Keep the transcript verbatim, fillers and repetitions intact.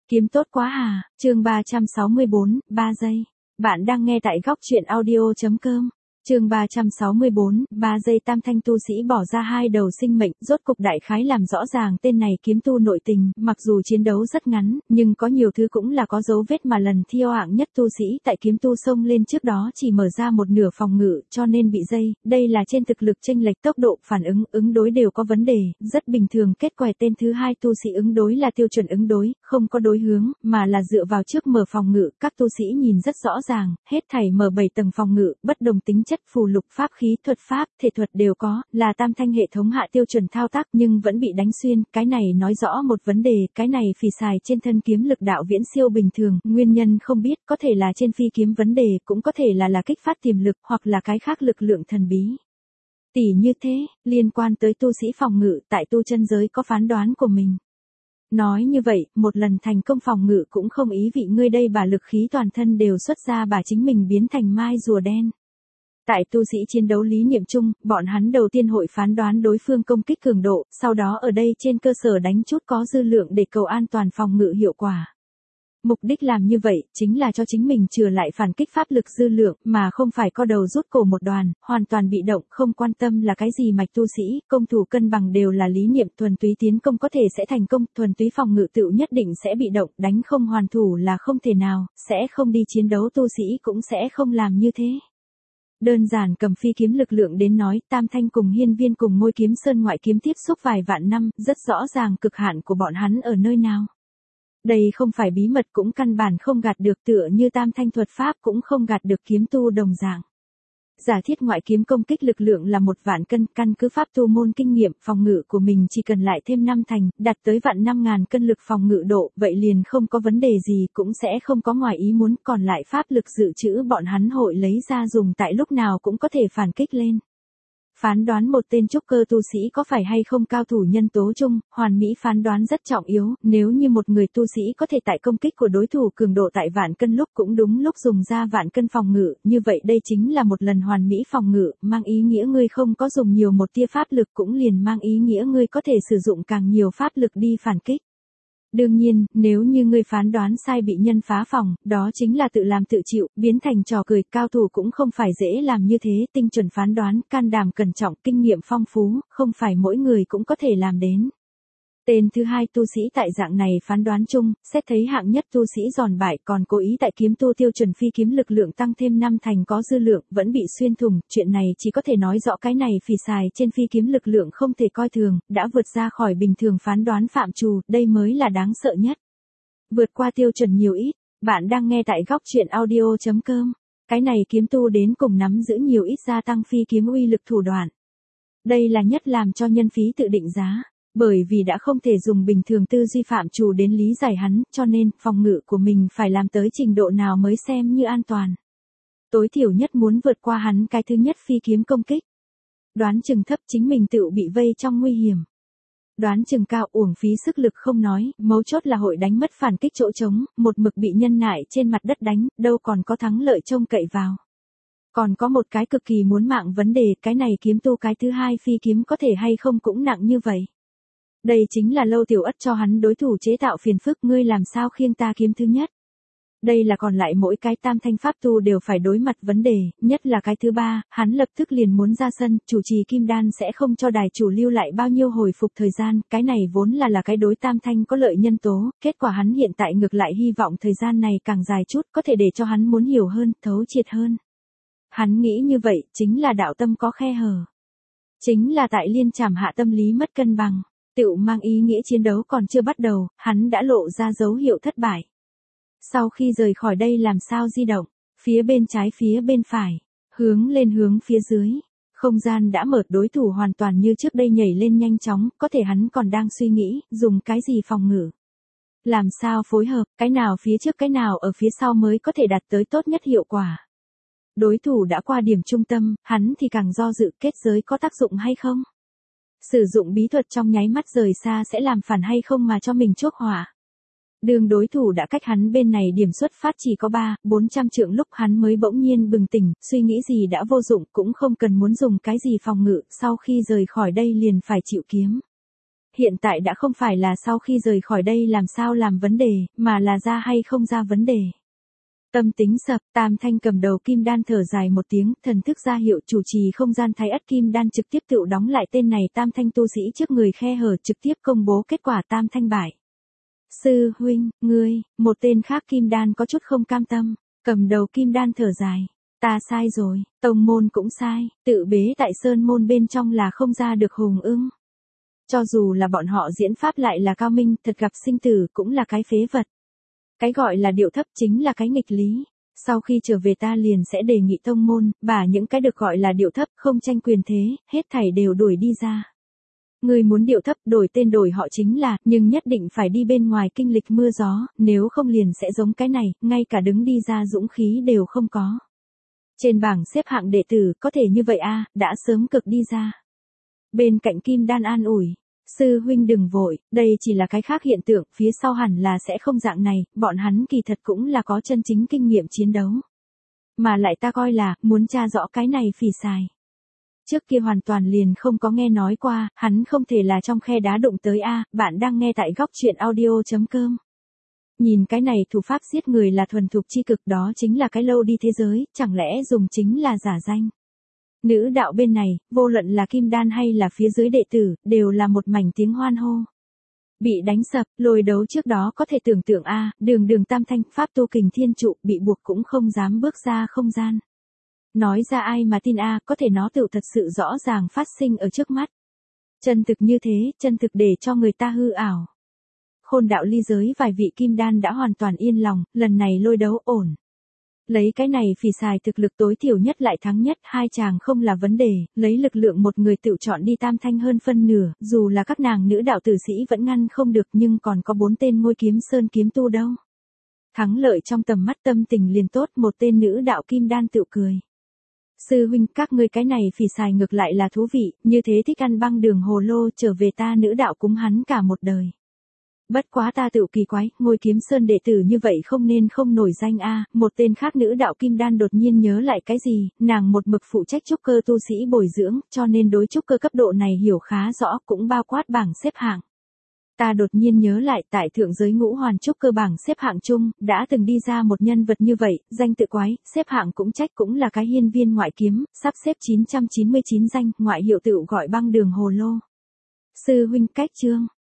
Kiếm tốt quá à, chương ba trăm sáu mươi bốn, ba giây. Bạn đang nghe tại góc truyện audio.com. Chương ba trăm sáu mươi bốn, ba giây. Tam thanh tu sĩ bỏ ra hai đầu sinh mệnh, rốt cục đại khái làm rõ ràng tên này kiếm tu nội tình, mặc dù chiến đấu rất ngắn, nhưng có nhiều thứ cũng là có dấu vết mà lần thiêu hạng nhất tu sĩ tại kiếm tu xông lên trước đó chỉ mở ra một nửa phòng ngự, cho nên bị dây, đây là trên thực lực chênh lệch tốc độ, phản ứng, ứng đối đều có vấn đề, rất bình thường. Kết quả tên thứ hai tu sĩ ứng đối là tiêu chuẩn ứng đối, không có đối hướng, mà là dựa vào trước mở phòng ngự, các tu sĩ nhìn rất rõ ràng, hết thảy mở bảy tầng phòng ngự, bất đồng tính chất phù lục pháp khí thuật pháp, thể thuật đều có, là tam thanh hệ thống hạ tiêu chuẩn thao tác nhưng vẫn bị đánh xuyên, cái này nói rõ một vấn đề, cái này phì xài trên thân kiếm lực đạo viễn siêu bình thường, nguyên nhân không biết, có thể là trên phi kiếm vấn đề, cũng có thể là là kích phát tiềm lực, hoặc là cái khác lực lượng thần bí. Tỷ như thế, liên quan tới tu sĩ phòng ngự, tại tu chân giới có phán đoán của mình. Nói như vậy, một lần thành công phòng ngự cũng không ý vị ngươi đây bà lực khí toàn thân đều xuất ra bà chính mình biến thành mai rùa đen. Tại tu sĩ chiến đấu lý niệm chung, bọn hắn đầu tiên hội phán đoán đối phương công kích cường độ, sau đó ở đây trên cơ sở đánh chút có dư lượng để cầu an toàn phòng ngự hiệu quả. Mục đích làm như vậy, chính là cho chính mình chừa lại phản kích pháp lực dư lượng, mà không phải co đầu rút cổ một đoàn, hoàn toàn bị động, không quan tâm là cái gì mạch tu sĩ, công thủ cân bằng đều là lý niệm, thuần túy tiến công có thể sẽ thành công, thuần túy phòng ngự tựu nhất định sẽ bị động, đánh không hoàn thủ là không thể nào, sẽ không đi chiến đấu tu sĩ cũng sẽ không làm như thế. Đơn giản cầm phi kiếm lực lượng đến nói, Tam Thanh cùng Hiên Viên cùng Ngôi Kiếm Sơn ngoại kiếm tiếp xúc vài vạn năm, rất rõ ràng cực hạn của bọn hắn ở nơi nào. Đây không phải bí mật cũng căn bản không gạt được, tựa như Tam Thanh thuật pháp cũng không gạt được kiếm tu đồng dạng. Giả thiết ngoại kiếm công kích lực lượng là một vạn cân, căn cứ pháp tu môn kinh nghiệm, phòng ngự của mình chỉ cần lại thêm năm thành, đạt tới vạn năm ngàn cân lực phòng ngự độ, vậy liền không có vấn đề gì, cũng sẽ không có ngoài ý muốn, còn lại pháp lực dự trữ bọn hắn hội lấy ra dùng tại lúc nào cũng có thể phản kích lên. Phán đoán một tên trúc cơ tu sĩ có phải hay không cao thủ nhân tố chung, hoàn mỹ phán đoán rất trọng yếu, nếu như một người tu sĩ có thể tại công kích của đối thủ cường độ tại vạn cân lúc cũng đúng lúc dùng ra vạn cân phòng ngự, như vậy đây chính là một lần hoàn mỹ phòng ngự, mang ý nghĩa ngươi không có dùng nhiều một tia pháp lực cũng liền mang ý nghĩa ngươi có thể sử dụng càng nhiều pháp lực đi phản kích. Đương nhiên, nếu như ngươi phán đoán sai bị nhân phá phòng, đó chính là tự làm tự chịu, biến thành trò cười, cao thủ cũng không phải dễ làm như thế, tinh chuẩn phán đoán, can đảm cẩn trọng, kinh nghiệm phong phú, không phải mỗi người cũng có thể làm đến. Tên thứ hai tu sĩ tại dạng này phán đoán chung, xét thấy hạng nhất tu sĩ giòn bại còn cố ý tại kiếm tu tiêu chuẩn phi kiếm lực lượng tăng thêm năm thành có dư lượng, vẫn bị xuyên thủng, chuyện này chỉ có thể nói rõ cái này phì xài trên phi kiếm lực lượng không thể coi thường, đã vượt ra khỏi bình thường phán đoán phạm trù, đây mới là đáng sợ nhất. Vượt qua tiêu chuẩn nhiều ít, bạn đang nghe tại góc truyện audio.com, cái này kiếm tu đến cùng nắm giữ nhiều ít gia tăng phi kiếm uy lực thủ đoạn. Đây là nhất làm cho nhân phí tự định giá. Bởi vì đã không thể dùng bình thường tư duy phạm trù đến lý giải hắn, cho nên, phòng ngự của mình phải làm tới trình độ nào mới xem như an toàn. Tối thiểu nhất muốn vượt qua hắn cái thứ nhất phi kiếm công kích. Đoán chừng thấp chính mình tự bị vây trong nguy hiểm. Đoán chừng cao uổng phí sức lực không nói, mấu chốt là hội đánh mất phản kích chỗ trống, một mực bị nhân nại trên mặt đất đánh, đâu còn có thắng lợi trông cậy vào. Còn có một cái cực kỳ muốn mạng vấn đề, cái này kiếm tu cái thứ hai phi kiếm có thể hay không cũng nặng như vậy. Đây chính là Lâu Tiểu Ất cho hắn đối thủ chế tạo phiền phức, ngươi làm sao khiêng ta kiếm thứ nhất. Đây là còn lại mỗi cái tam thanh pháp tu đều phải đối mặt vấn đề, nhất là cái thứ ba, hắn lập tức liền muốn ra sân, chủ trì kim đan sẽ không cho đài chủ lưu lại bao nhiêu hồi phục thời gian, cái này vốn là là cái đối tam thanh có lợi nhân tố, kết quả hắn hiện tại ngược lại hy vọng thời gian này càng dài chút, có thể để cho hắn muốn hiểu hơn, thấu triệt hơn. Hắn nghĩ như vậy, chính là đạo tâm có khe hở. Chính là tại liên trảm hạ tâm lý mất cân bằng. Tựu mang ý nghĩa chiến đấu còn chưa bắt đầu, hắn đã lộ ra dấu hiệu thất bại. Sau khi rời khỏi đây làm sao di động, phía bên trái phía bên phải, hướng lên hướng phía dưới, không gian đã mở, đối thủ hoàn toàn như trước đây nhảy lên nhanh chóng, có thể hắn còn đang suy nghĩ, dùng cái gì phòng ngự. Làm sao phối hợp, cái nào phía trước cái nào ở phía sau mới có thể đạt tới tốt nhất hiệu quả. Đối thủ đã qua điểm trung tâm, hắn thì càng do dự kết giới có tác dụng hay không. Sử dụng bí thuật trong nháy mắt rời xa sẽ làm phản hay không mà cho mình chuốc hỏa. Đường đối thủ đã cách hắn bên này điểm xuất phát chỉ có ba, bốn trăm trượng lúc hắn mới bỗng nhiên bừng tỉnh, suy nghĩ gì đã vô dụng, cũng không cần muốn dùng cái gì phòng ngự, sau khi rời khỏi đây liền phải chịu kiếm. hiện tại đã không phải là sau khi rời khỏi đây làm sao làm vấn đề, mà là ra hay không ra vấn đề. Tâm tính sập, Tam Thanh cầm đầu kim đan thở dài một tiếng, thần thức ra hiệu chủ trì không gian thái ất kim đan trực tiếp tự đóng lại tên này Tam Thanh tu sĩ trước người khe hở trực tiếp công bố kết quả Tam Thanh bại. Sư huynh, ngươi, một tên khác kim đan có chút không cam tâm, cầm đầu kim đan thở dài. Ta sai rồi, tông môn cũng sai, tự bế tại sơn môn bên trong là không ra được hùng ưng. Cho dù là bọn họ diễn pháp lại là cao minh, thật gặp sinh tử cũng là cái phế vật. Cái gọi là điệu thấp chính là cái nghịch lý. Sau khi trở về ta liền sẽ đề nghị tông môn, bà những cái được gọi là điệu thấp không tranh quyền thế, hết thảy đều đuổi đi ra. Người muốn điệu thấp đổi tên đổi họ chính là, nhưng nhất định phải đi bên ngoài kinh lịch mưa gió, nếu không liền sẽ giống cái này, ngay cả đứng đi ra dũng khí đều không có. Trên bảng xếp hạng đệ tử, có thể như vậy a, đã sớm cực đi ra. Bên cạnh kim đan an ủi. Sư huynh đừng vội, đây chỉ là cái khác hiện tượng, phía sau hẳn là sẽ không dạng này, bọn hắn kỳ thật cũng là có chân chính kinh nghiệm chiến đấu. Mà lại ta coi là, muốn tra rõ cái này phỉ xài. Trước kia hoàn toàn liền không có nghe nói qua, hắn không thể là trong khe đá đụng tới a, bạn đang nghe tại góc truyện audio.com. Nhìn cái này thủ pháp giết người là thuần thục chi cực, đó chính là cái lâu đi thế giới, chẳng lẽ dùng chính là giả danh. Nữ đạo bên này, vô luận là kim đan hay là phía dưới đệ tử, đều là một mảnh tiếng hoan hô. Bị đánh sập, lôi đấu trước đó có thể tưởng tượng a, đường đường Tam Thanh pháp tu kình thiên trụ bị buộc cũng không dám bước ra không gian. Nói ra ai mà tin a, có thể nó tự thật sự rõ ràng phát sinh ở trước mắt. Chân thực như thế, chân thực để cho người ta hư ảo. Khôn đạo ly giới vài vị kim đan đã hoàn toàn yên lòng, lần này lôi đấu ổn. Lấy cái này phỉ xài thực lực tối thiểu nhất lại thắng nhất, hai chàng không là vấn đề, lấy lực lượng một người tự chọn đi Tam Thanh hơn phân nửa, dù là các nàng nữ đạo tử sĩ vẫn ngăn không được nhưng còn có bốn tên ngôi kiếm sơn kiếm tu đâu. Thắng lợi trong tầm mắt tâm tình liền tốt, một tên nữ đạo kim đan tự cười. Sư huynh, các ngươi cái này phỉ xài ngược lại là thú vị, như thế thích ăn băng đường hồ lô, trở về ta nữ đạo cúng hắn cả một đời. Bất quá ta tự kỳ quái, ngôi kiếm sơn đệ tử như vậy không nên không nổi danh a. Một tên khác nữ đạo kim đan đột nhiên nhớ lại cái gì, nàng một mực phụ trách trúc cơ tu sĩ bồi dưỡng, cho nên đối trúc cơ cấp độ này hiểu khá rõ, cũng bao quát bảng xếp hạng. Ta đột nhiên nhớ lại tại thượng giới ngũ hoàn trúc cơ bảng xếp hạng chung, đã từng đi ra một nhân vật như vậy, danh tự quái, xếp hạng cũng trách cũng là cái hiên viên ngoại kiếm, sắp xếp chín trăm chín mươi chín danh, ngoại hiệu tự gọi băng đường hồ lô. Sư huynh cách chương.